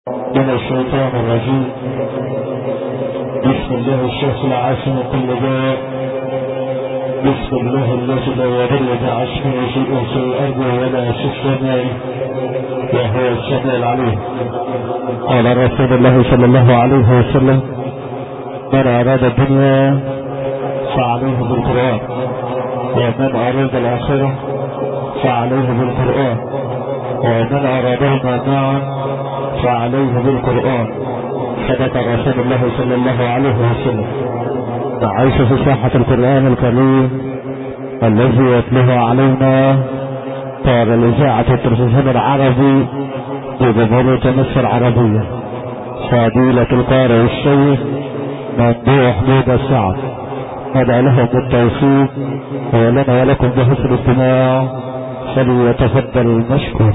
من الشيطان الرجيم. بسم الله الشيخ العاصم كل داء. بسم الله الذي لا يضل بعشمه شيء في الارض ولا في السماء وهو السميع العليم. قال رسول الله صلى الله عليه وسلم: من اراد الدنيا فعليه بالقرآن، ومن اراد الاخره فعليه بالقرآن، ومن ارادهما معا فعليه بالقرآن. صدق رسول الله صلى الله عليه وسلم. نعيش في ساحة القرآن الكريم الذي يتلوه علينا طار الإذاعة التلفزيون العربي بجمهورية مصر العربية، فضيلة القارئ الشيخ ممدوح بودا السعد، ندعو له بالتوفيق ولنا ولكم بحسن الاستماع، فليتفضل المشكور.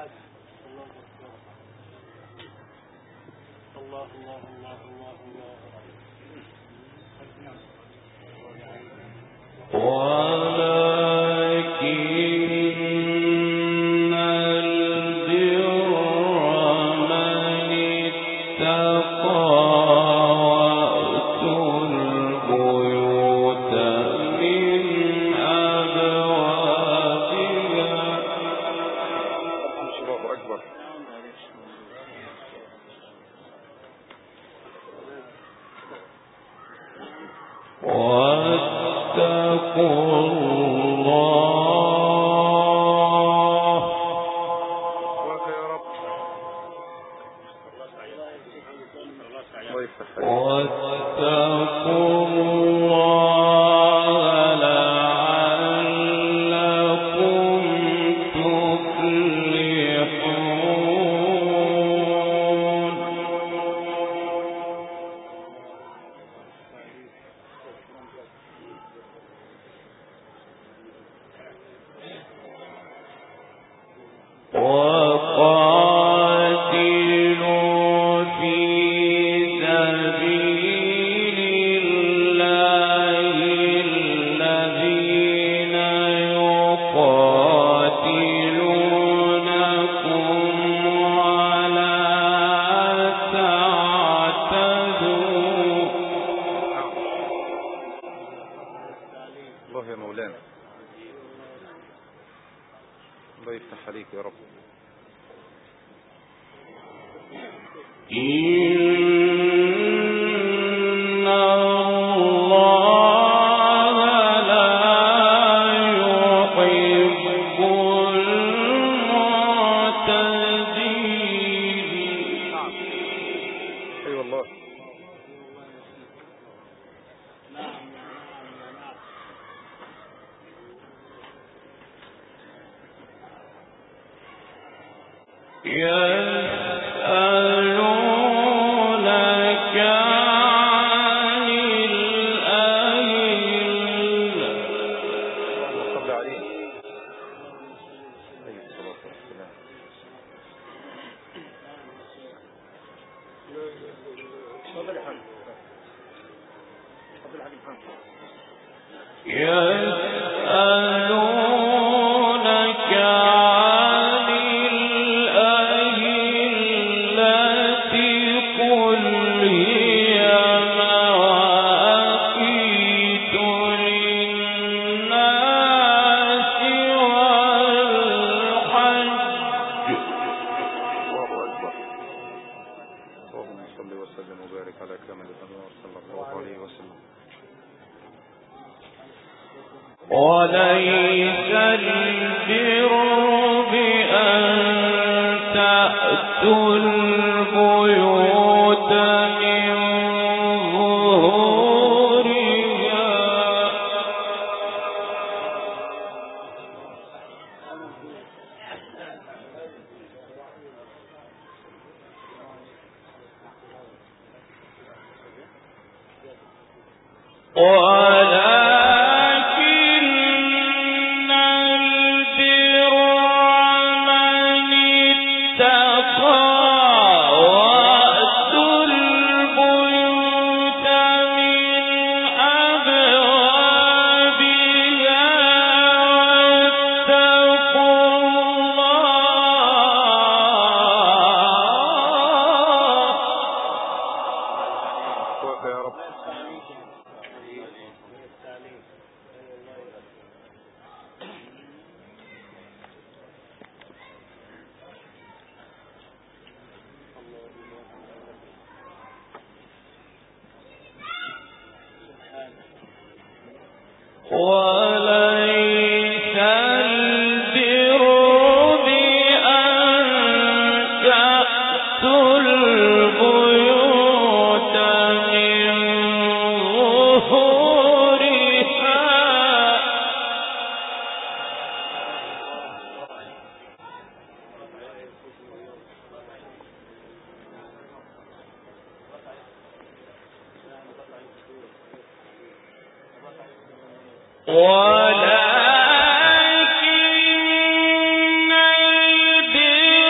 ولكن البر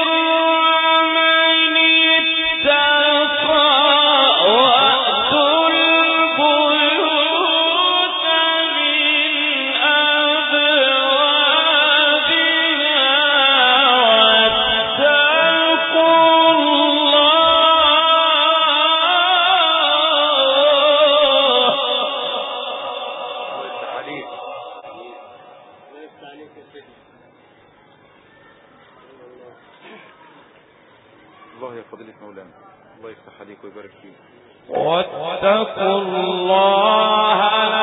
الله يا فضيلة مولانا، الله يفتح عليك ويبارك فيك. واتقوا الله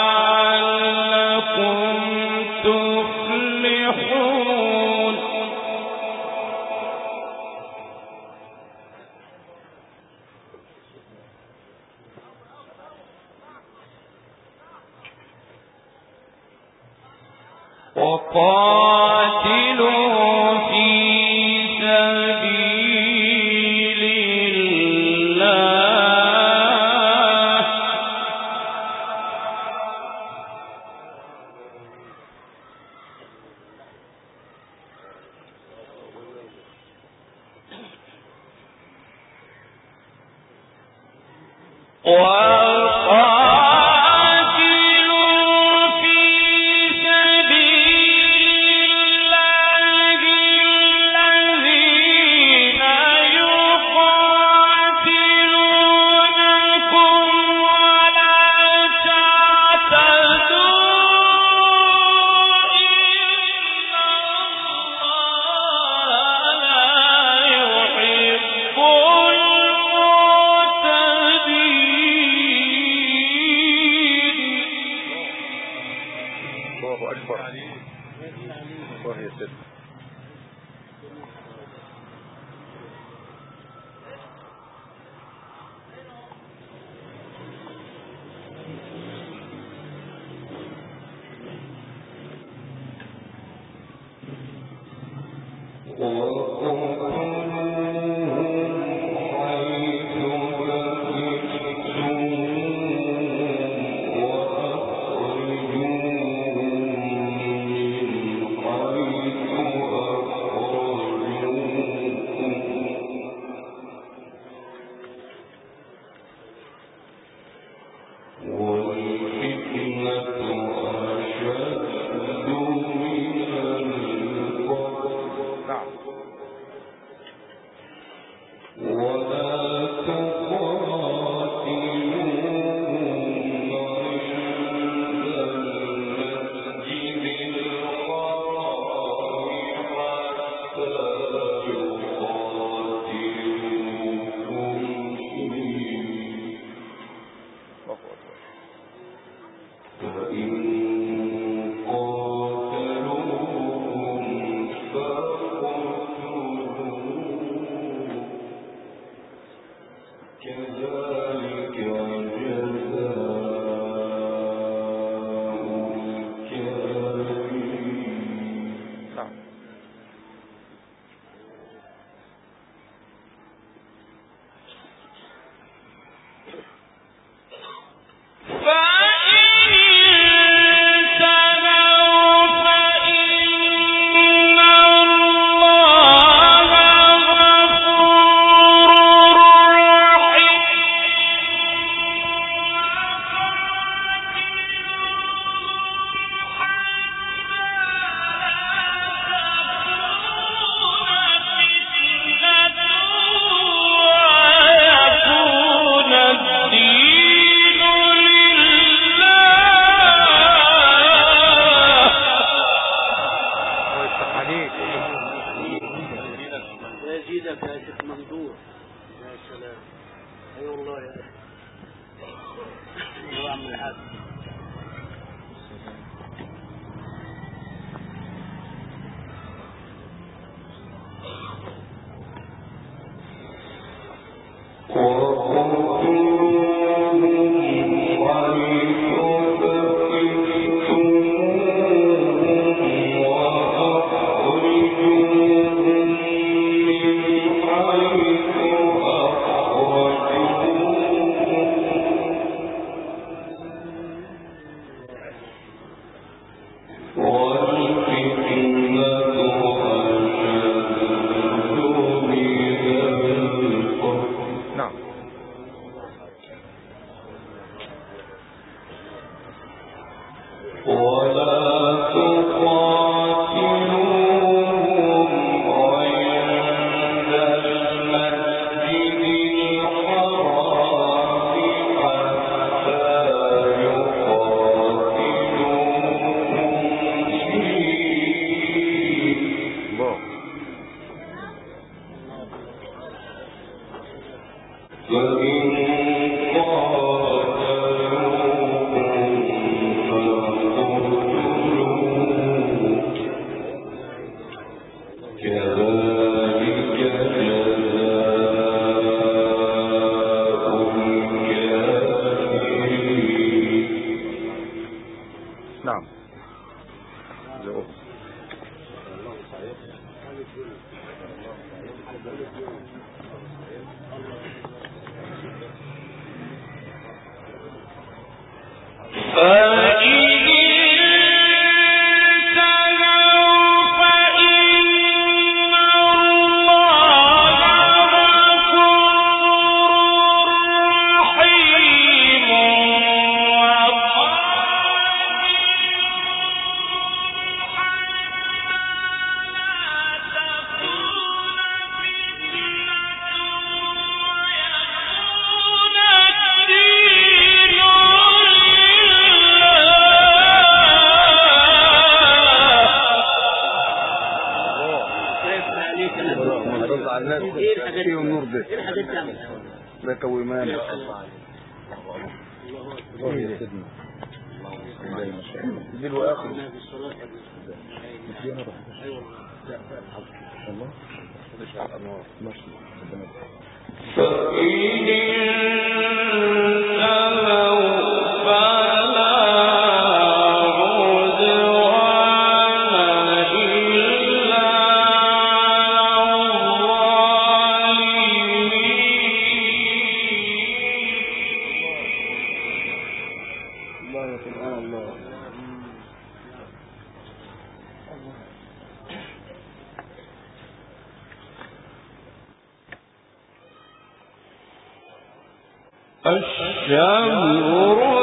لعلكم تفلحون. وقاتلوا في سبيل الله الشهر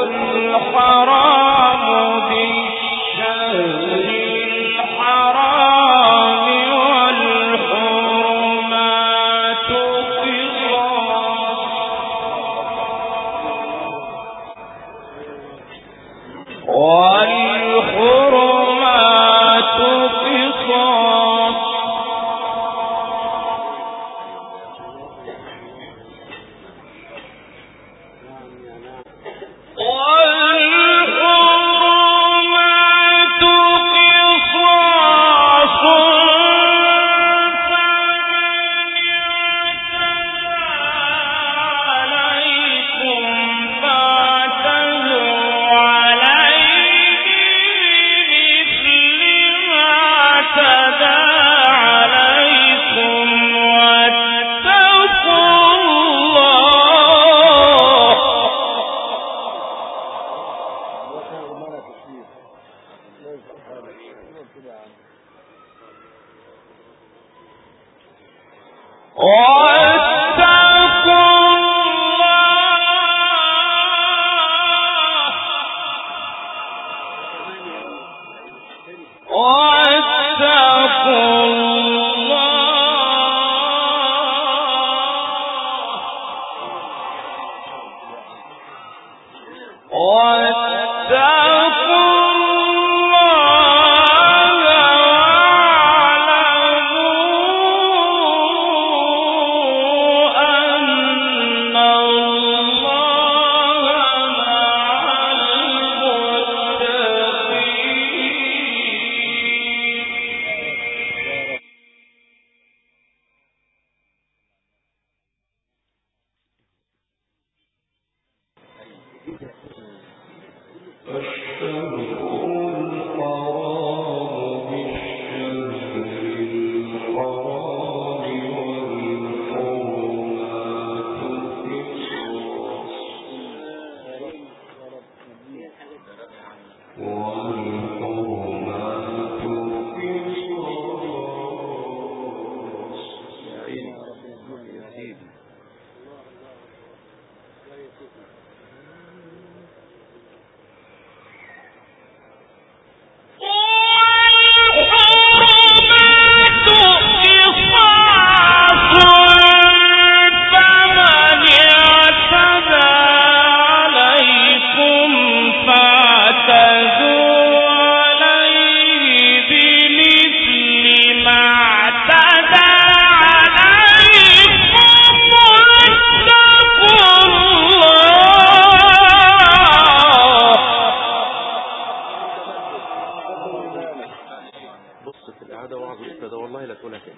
الحرام بالشهر الحرام والحرمات قصاص والحرمات قصاص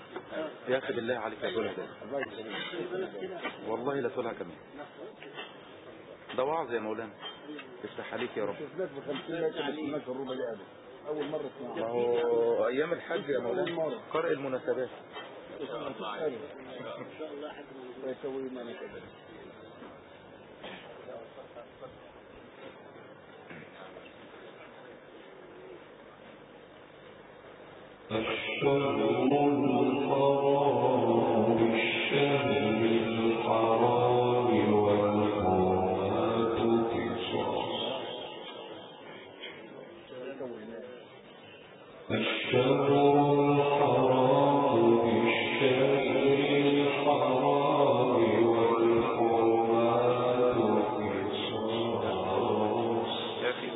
يا اخي بالله عليك لا تقولها تاني، والله لا تقولها كمان. ده وعظ يا مولانا، تفتح عليك يا رب. اول مره اسمعها. ما هو ايام الحج يا مولانا قرأ المناسبات. يسوي ما نكذب. الشهر الحرام بالشهر الحرام والحرمات قصاص. الشهر الحرام بالشهر الحرام والحرمات قصاص. يا اخي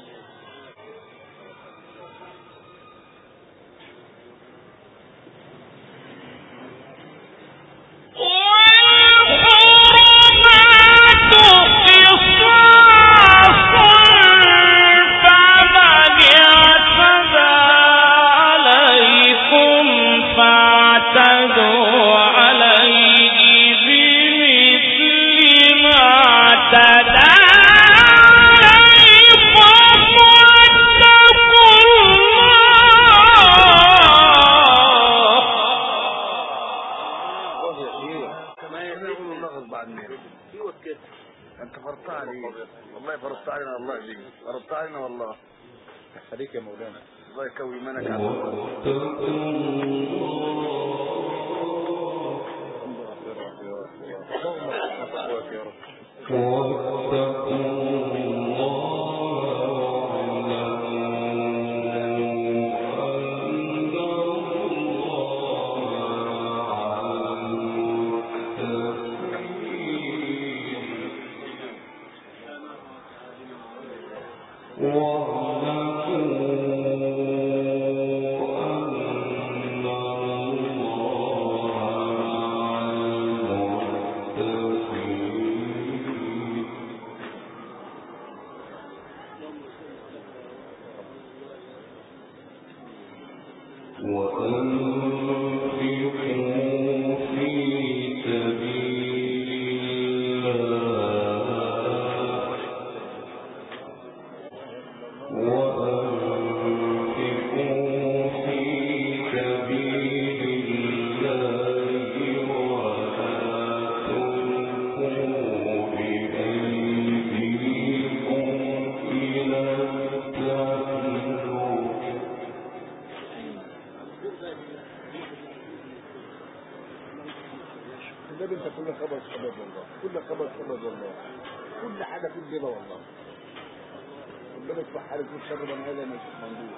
انت فرضت علي، والله فرضت علينا، الله يجزيك فرضت علينا والله. عليك يا مولانا، الله يكوي منك على النبي. انت كل خبر سبب والله، كل خبر سبب والله، كل حاجه في الجبه والله. ربنا يصلح حالك وشر بني ادم مش مندوب.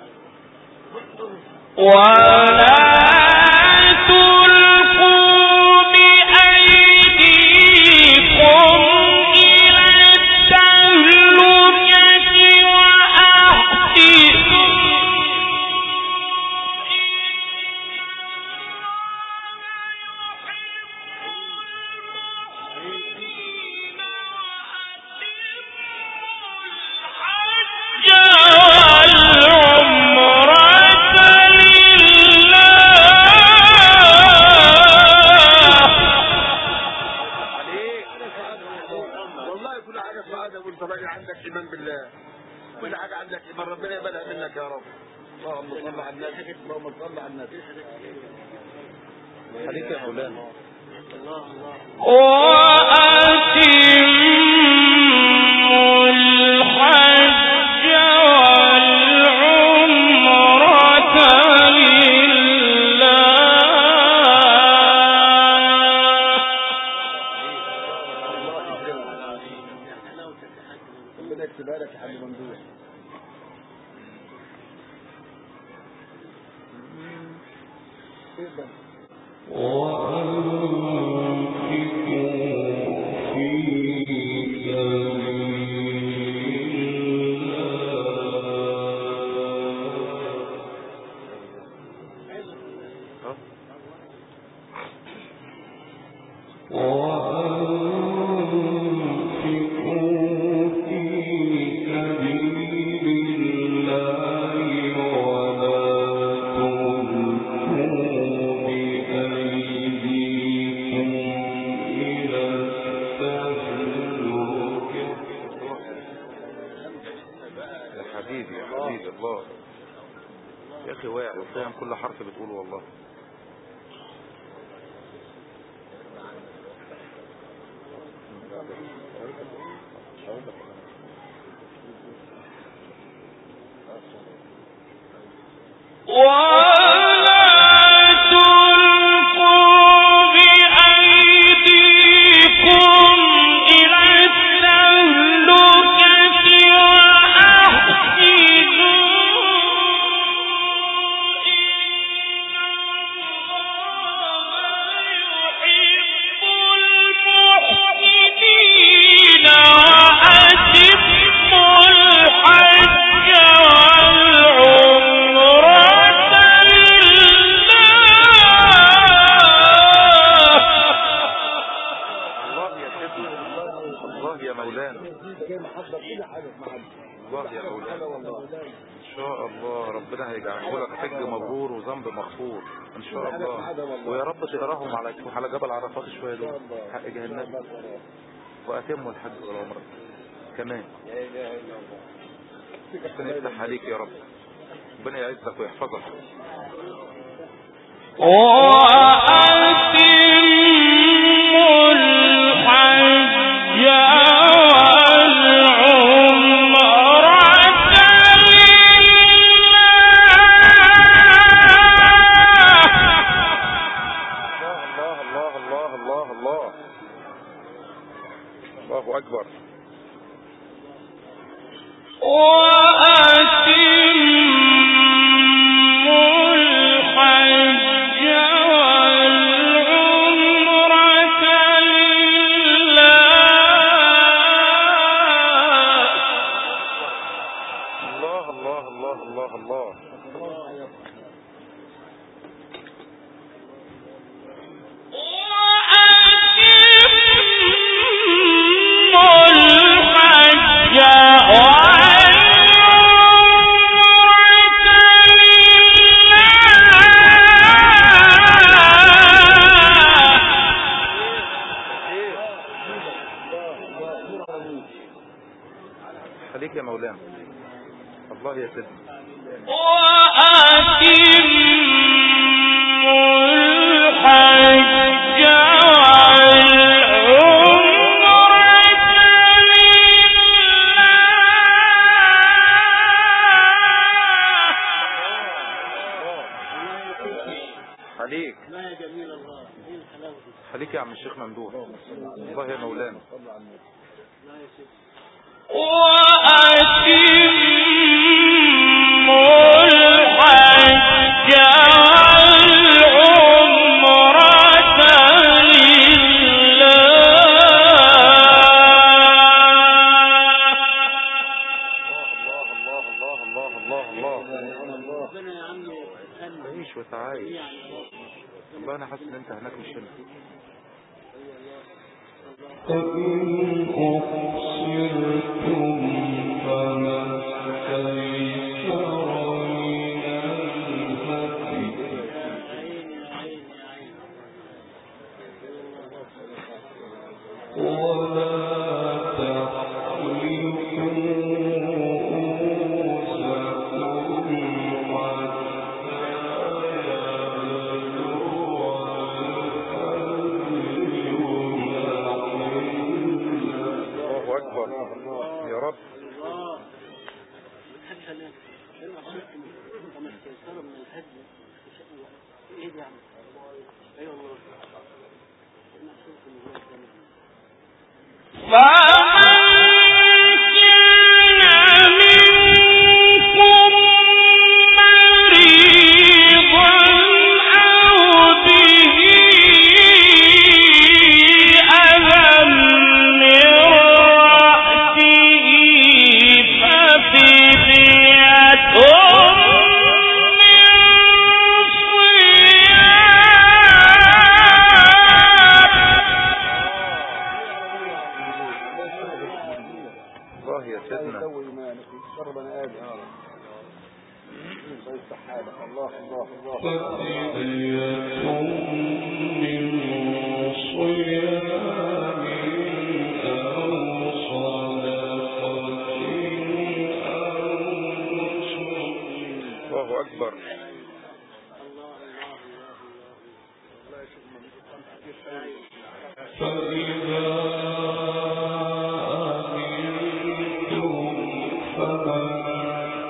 ولا تلقوا بأيديكم إلى التهلكة وأحسنوا عندك ايمان بالله، كل حاجه عندك ايمان، ربنا يقبلها منك يا رب. اللهم صل على النبي، اللهم صل على النبي. عليك يا مولانا. وأتموا الحج والعمرة لله. ربنا يكتبها لك يا حبيب ممدوح. على جبل عرفات شوية دول حق جهنم وأتموا الحج والعمرة كمان. ربنا يفتح عليك يا رب، ربنا يعزك ويحفظك. الله أكبر. خليك يا مولانا. الله يا سيدنا. خليك خليك يا عم الشيخ ممدوح. الله يا مولانا. عيش وتعايش. والله انا حاسس ان انت هناك مش هنا.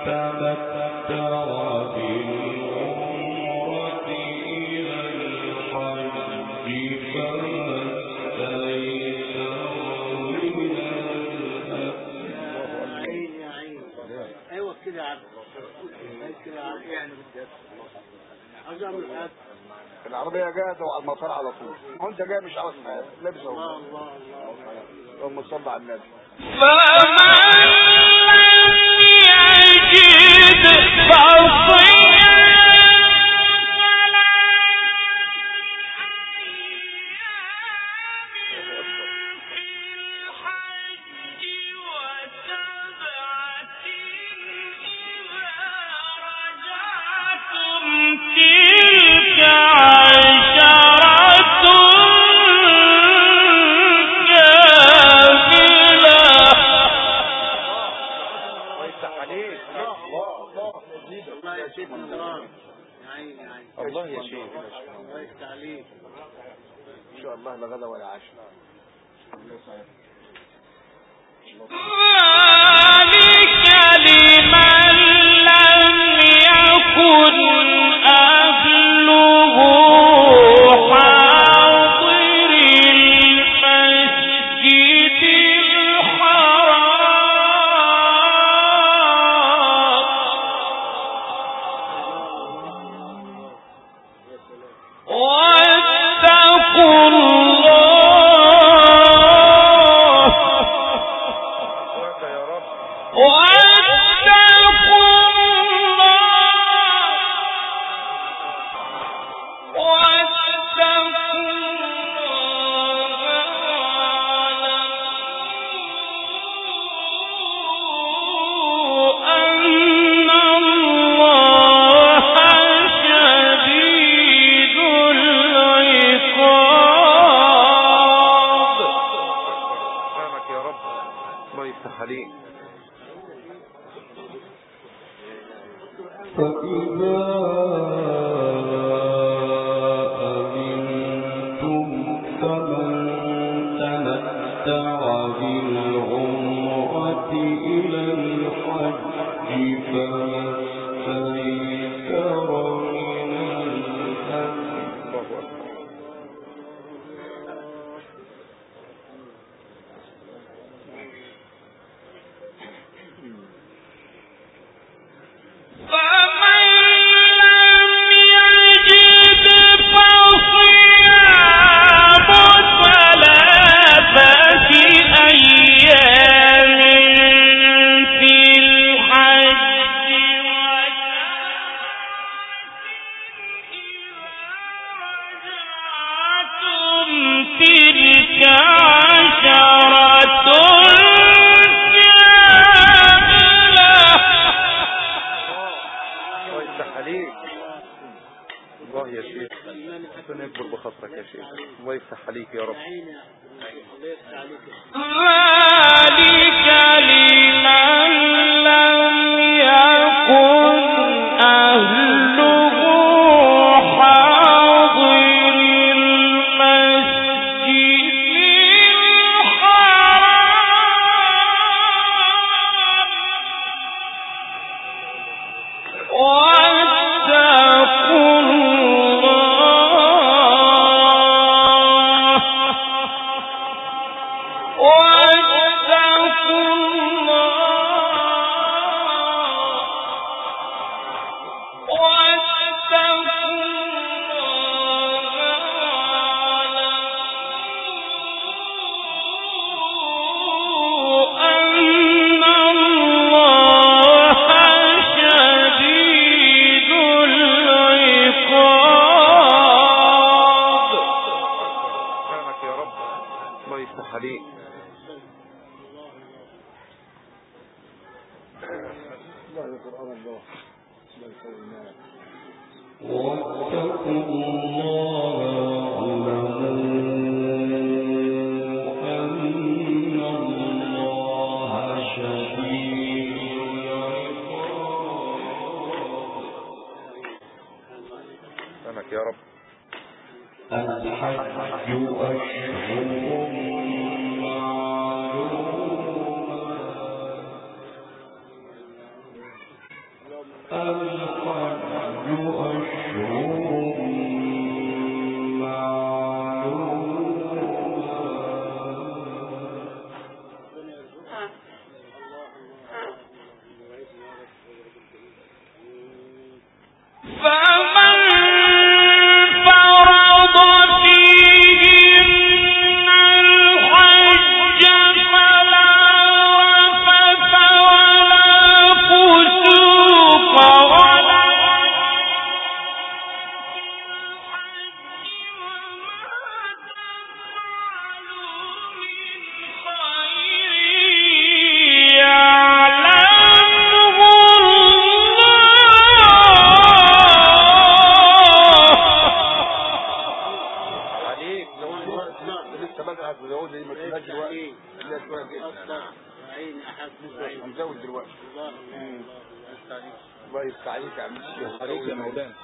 العربية جاهزة وعلى المطار على طول. ما انت جاي مش عاوز حاجة لابس اهو. الله اللهم صل على النبي. فمن لم يجد الله يا شيخ الله يفتح عليك ان شاء الله لا غدا ولا عشاء. ذلك لمن لم يكن أهله حاضر المسجد الحرام واتقوا عليك لسه بدأ هتزود زي ما تلاقي دلوقتي اللي شويه كده هنزود دلوقتي الله يفتح عليك يا عم الشيخ عليك يا مولانا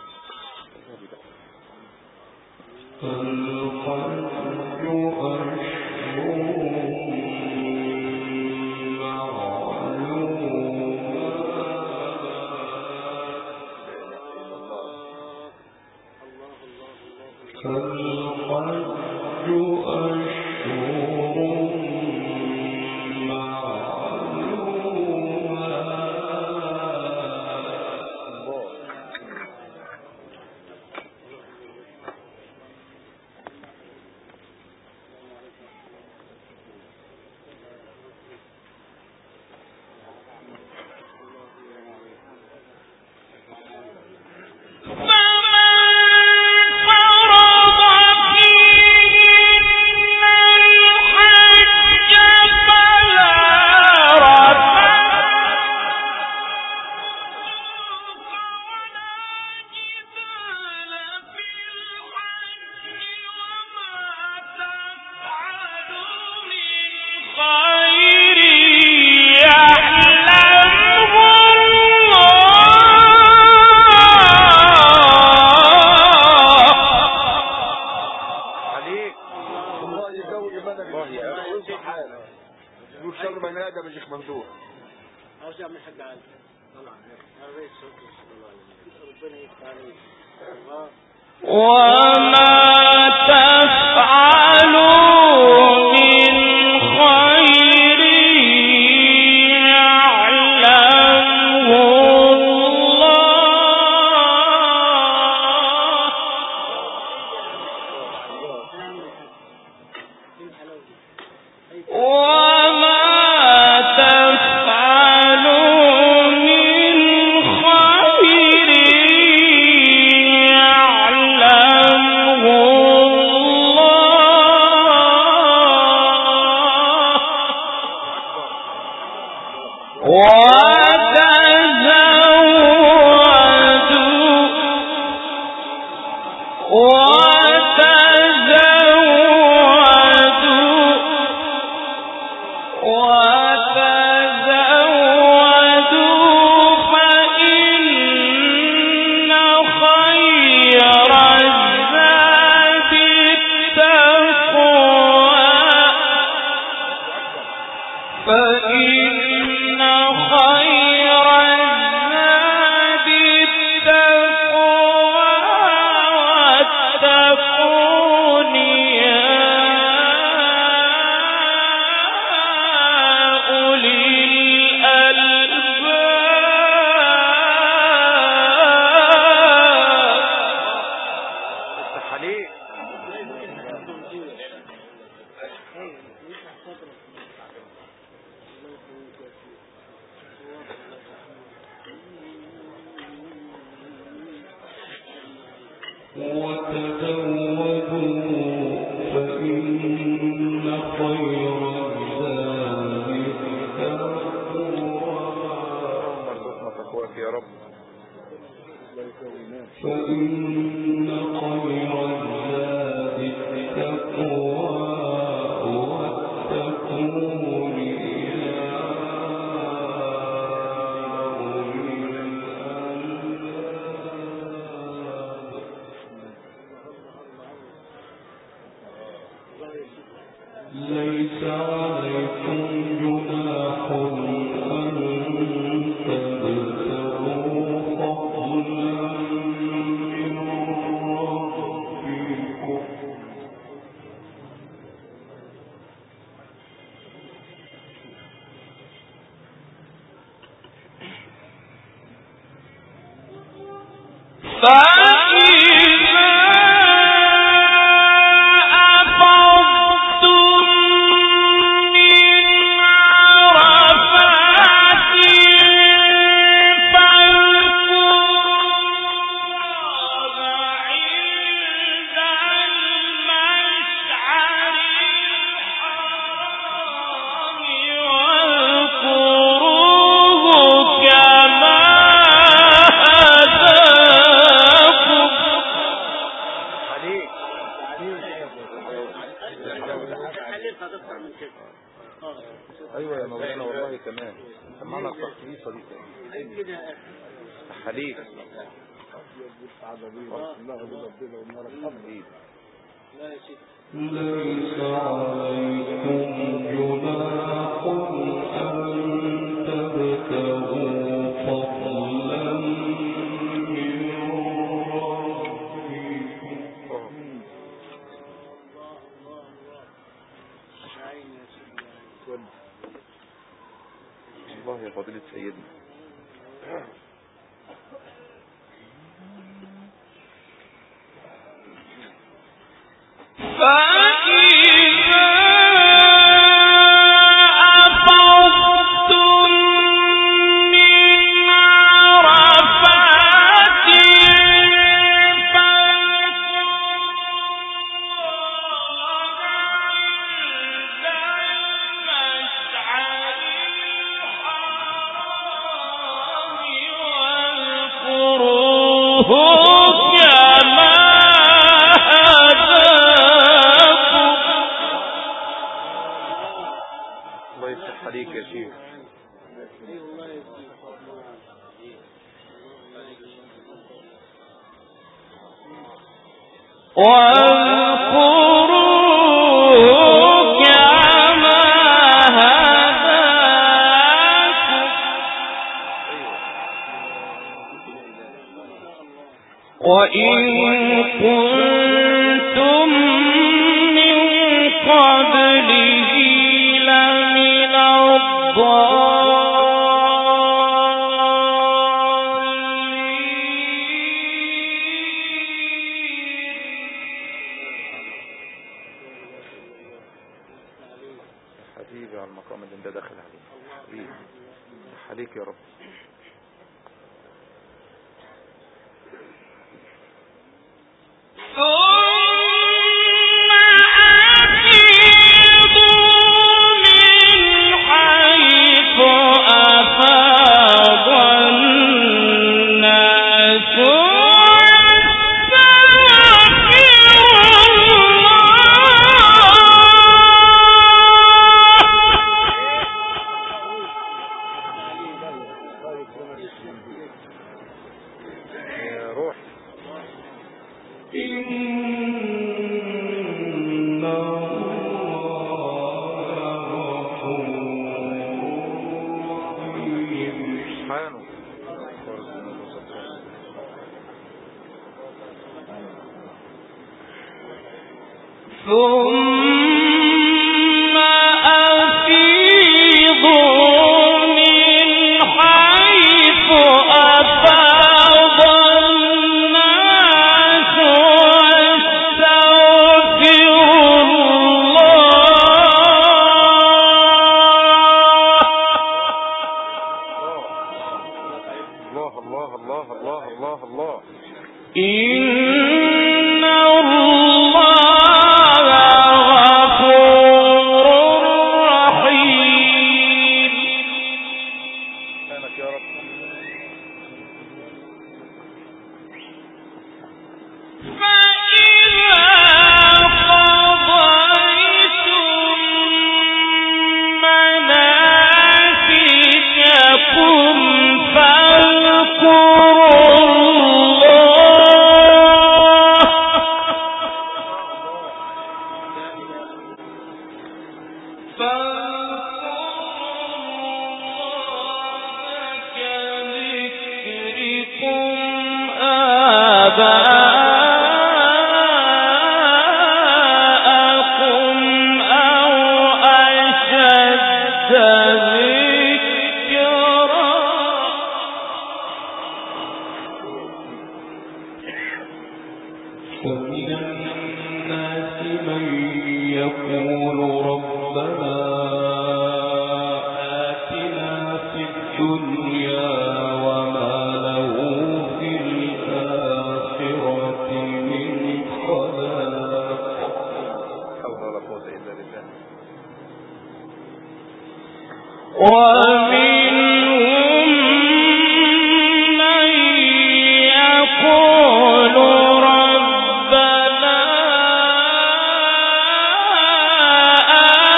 ليس عليكم جناح أن تبتغوا فضلا من ربكم أفضتم من موسيقى تطلع من كده. ايوه يا مولانا والله كمان سمعنا التخصيصه دي كمان كده حليك لا يا شيخ. ليس عليكم جناح أن تبتغوا فضلا من ربكم. الله يا فضيلة سيدنا عليك يا شيخ وإن كنتم من قبله لمن حبيبي على المقام اللي انت داخل عليه حبيبي عليك يا رب ثم أفيضوا من حيث أفاض الناس واستغفروا الله الله الله الله الله إن الله غفور رحيم. سبحانك يا رب. فإذا قضيتم مناسككم ومن الناس من يقول ربنا آتنا في الدنيا وما له في الآخرة من خلاق. حول ولا قوة إلا بالله. ومنهم من يقول ربنا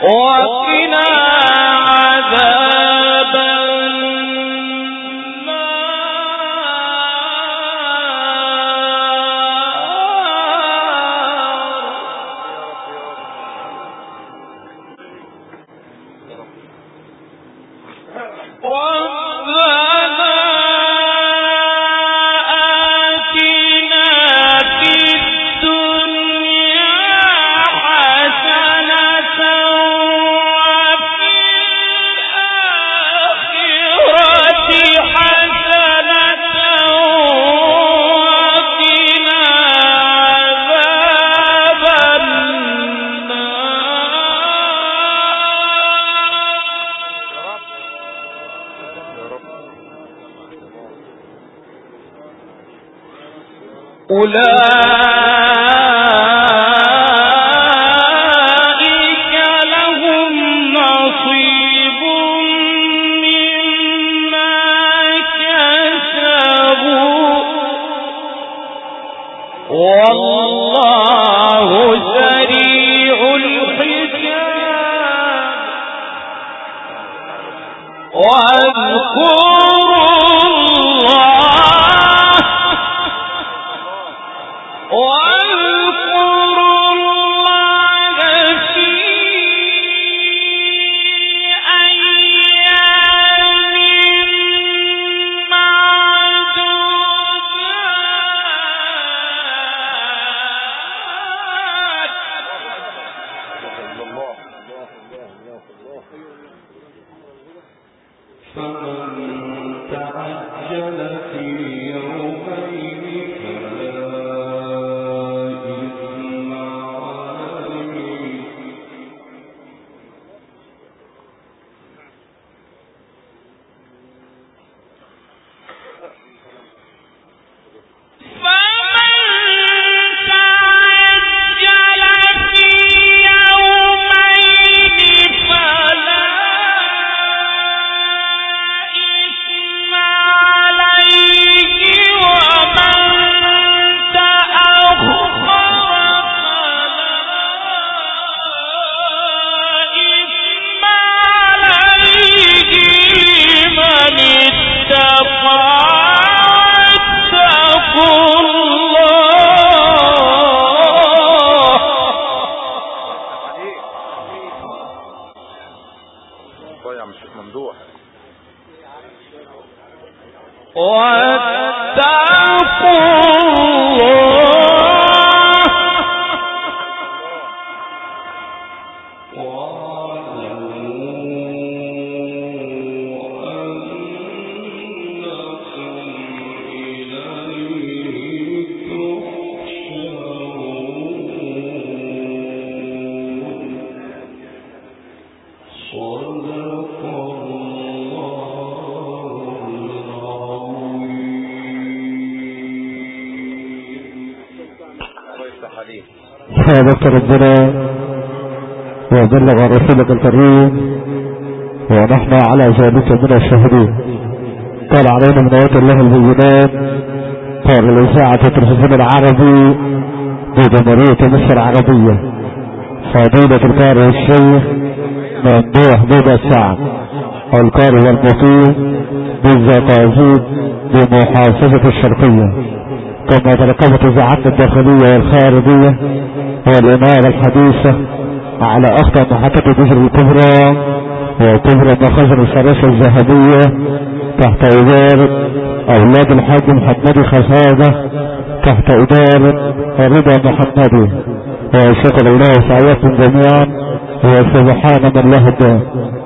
وقنا عذاب أولئك لهم نصيب مما كسبوا والله سريع الحساب واذكروا صادق ربنا وبلغ رسولك الكريم ونحن على ذلك من الشاهدين. قال علينا من آيات الله البينات. قال الإذاعة التلفزيون العربي بجمهورية مصر العربية فضيلة القارئ الشيخ ممدوح بن سعد القارئ والمقيم بالزقازيق بمحافظة الشرقية، كما ترقبت إذاعتنا الداخلية والخارجية والإنارة الحديثة على أخطر محطة جسر الكبرى وكبرى مخازن السراسة الذهبية تحت إدارة أولاد الحاج محمد خسادة تحت إدارة رضا محمدي. وشكر الله سعيكم جميعا وسبحان من له الدين.